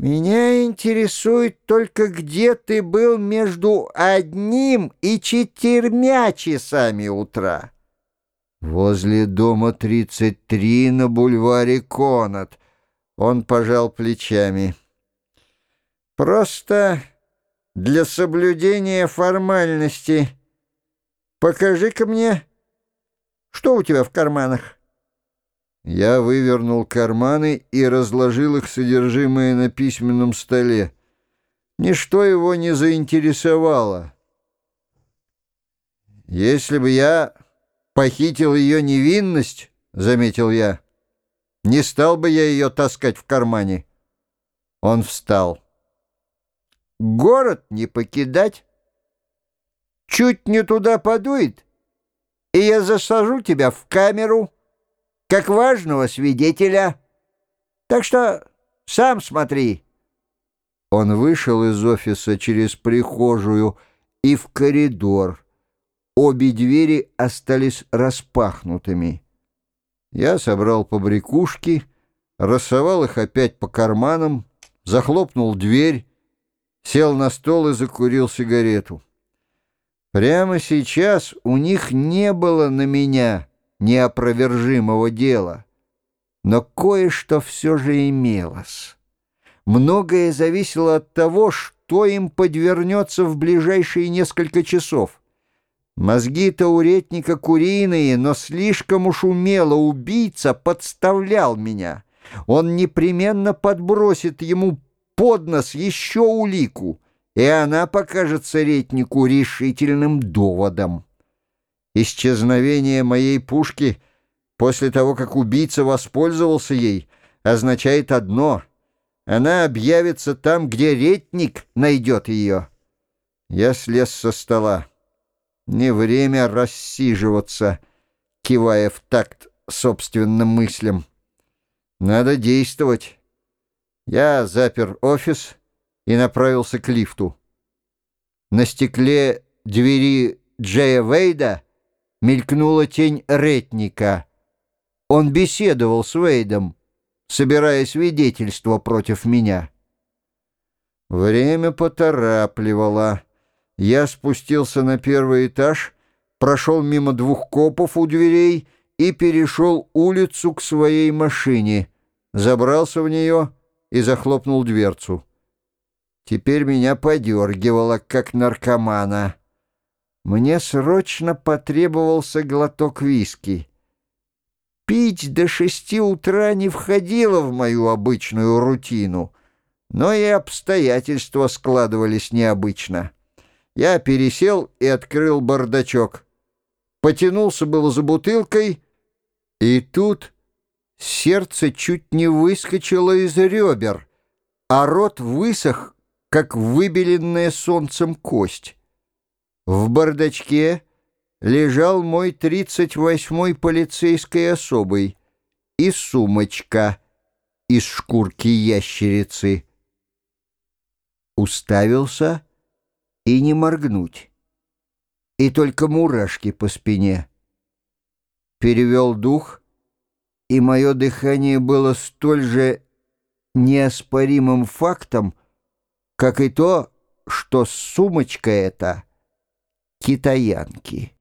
Меня интересует только, где ты был между 1 и 4 часами утра. Возле дома 33 на бульваре Конат. Он пожал плечами. Просто для соблюдения формальности покажи-ка мне, что у тебя в карманах. Я вывернул карманы и разложил их содержимое на письменном столе. Ничто его не заинтересовало. «Если бы я похитил ее невинность, — заметил я, — не стал бы я ее таскать в кармане». Он встал. «Город не покидать. Чуть не туда подует, и я засажу тебя в камеру, как важного свидетеля. Так что сам смотри». Он вышел из офиса через прихожую и в коридор. Обе двери остались распахнутыми. Я собрал побрякушки, рассовал их опять по карманам, захлопнул дверь, сел на стол и закурил сигарету. Прямо сейчас у них не было на меня неопровержимого дела, но кое-что все же имелось. Многое зависело от того, что им подвернется в ближайшие несколько часов. Мозги-то у Ретника куриные, но слишком уж умело убийца подставлял меня. Он непременно подбросит ему под нос еще улику, и она покажется Ретнику решительным доводом. Исчезновение моей пушки после того, как убийца воспользовался ей, означает одно — она объявится там, где Ретник найдет ее. Я слез со стола. Не время рассиживаться, кивая в такт собственным мыслям. Надо действовать. Я запер офис и направился к лифту. На стекле двери Джея Вейда мелькнула тень Ретника. Он беседовал с Вейдом, собирая свидетельства против меня. Время поторапливало. Я спустился на первый этаж, прошел мимо 2 копов у дверей и перешел улицу к своей машине, забрался в нее и захлопнул дверцу. Теперь меня подергивало, как наркомана. Мне срочно потребовался глоток виски. Пить до 6 утра не входило в мою обычную рутину, но и обстоятельства складывались необычно. Я пересел и открыл бардачок. Потянулся было за бутылкой, и тут сердце чуть не выскочило из ребер, а рот высох, как выбеленная солнцем кость. В бардачке лежал мой 38-й полицейской особый и сумочка из шкурки ящерицы. Уставился и не моргнуть, и только мурашки по спине. Перевел дух, и мое дыхание было столь же неоспоримым фактом, как и то, что сумочка эта китаянки.